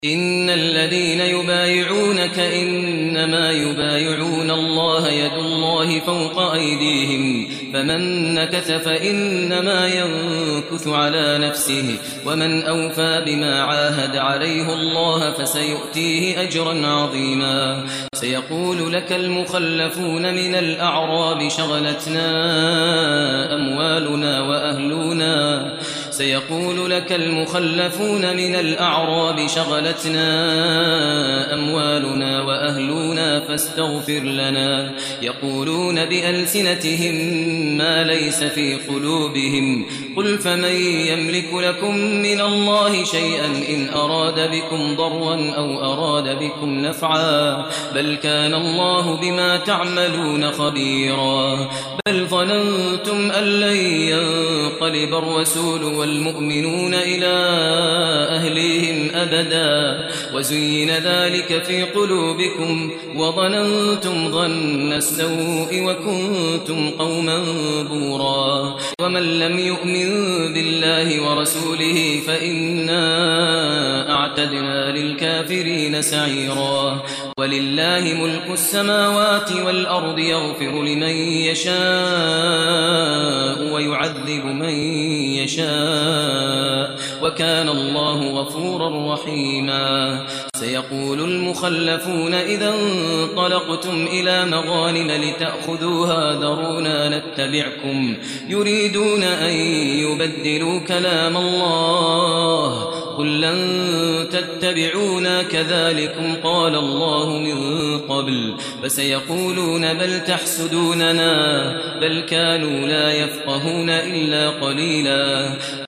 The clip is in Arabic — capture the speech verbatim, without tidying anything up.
إن الذين يبايعونك إنما يبايعون الله يد الله فوق أيديهم فمن نكث فإنما ينكث على نفسه ومن أوفى بما عاهد عليه الله فسيؤتيه أجرا عظيما. سيقول لك المخلفون من الأعراب شغلتنا أموالنا وأهلنا سيقول لك المخلفون من الأعراب شغلتنا أموالنا وأهلنا فاستغفر لنا يقولون بألسنتهم ما ليس في قلوبهم قل فمن يملك لكم من الله شيئا إن أراد بكم ضرا أو أراد بكم نفعا بل كان الله بما تعملون خبيرا. بل ظننتم أن لن ينقلب الرسول والمؤمنون إلى أهليهم أبدا وزين ذلك في قلوبكم وظننتم ظن السوء وكنتم قوما بورا. ومن لم يؤمن بالله ورسوله فإنا أعتدنا للكافرين سعيرا. ولله ملك السماوات والأرض يغفر لمن يشاء ويعذب من يشاء وكان الله غفورا رحيما. سيقول المخلفون إذا انطلقتم إلى مغانم لتأخذوها ذرونا نتبعكم يريدون أن يبدلوا كلام الله قل لن تتبعونا كذلكم قال الله من قبل فسيقولون بل تحسدوننا بل كانوا لا يفقهون إلا قليلا.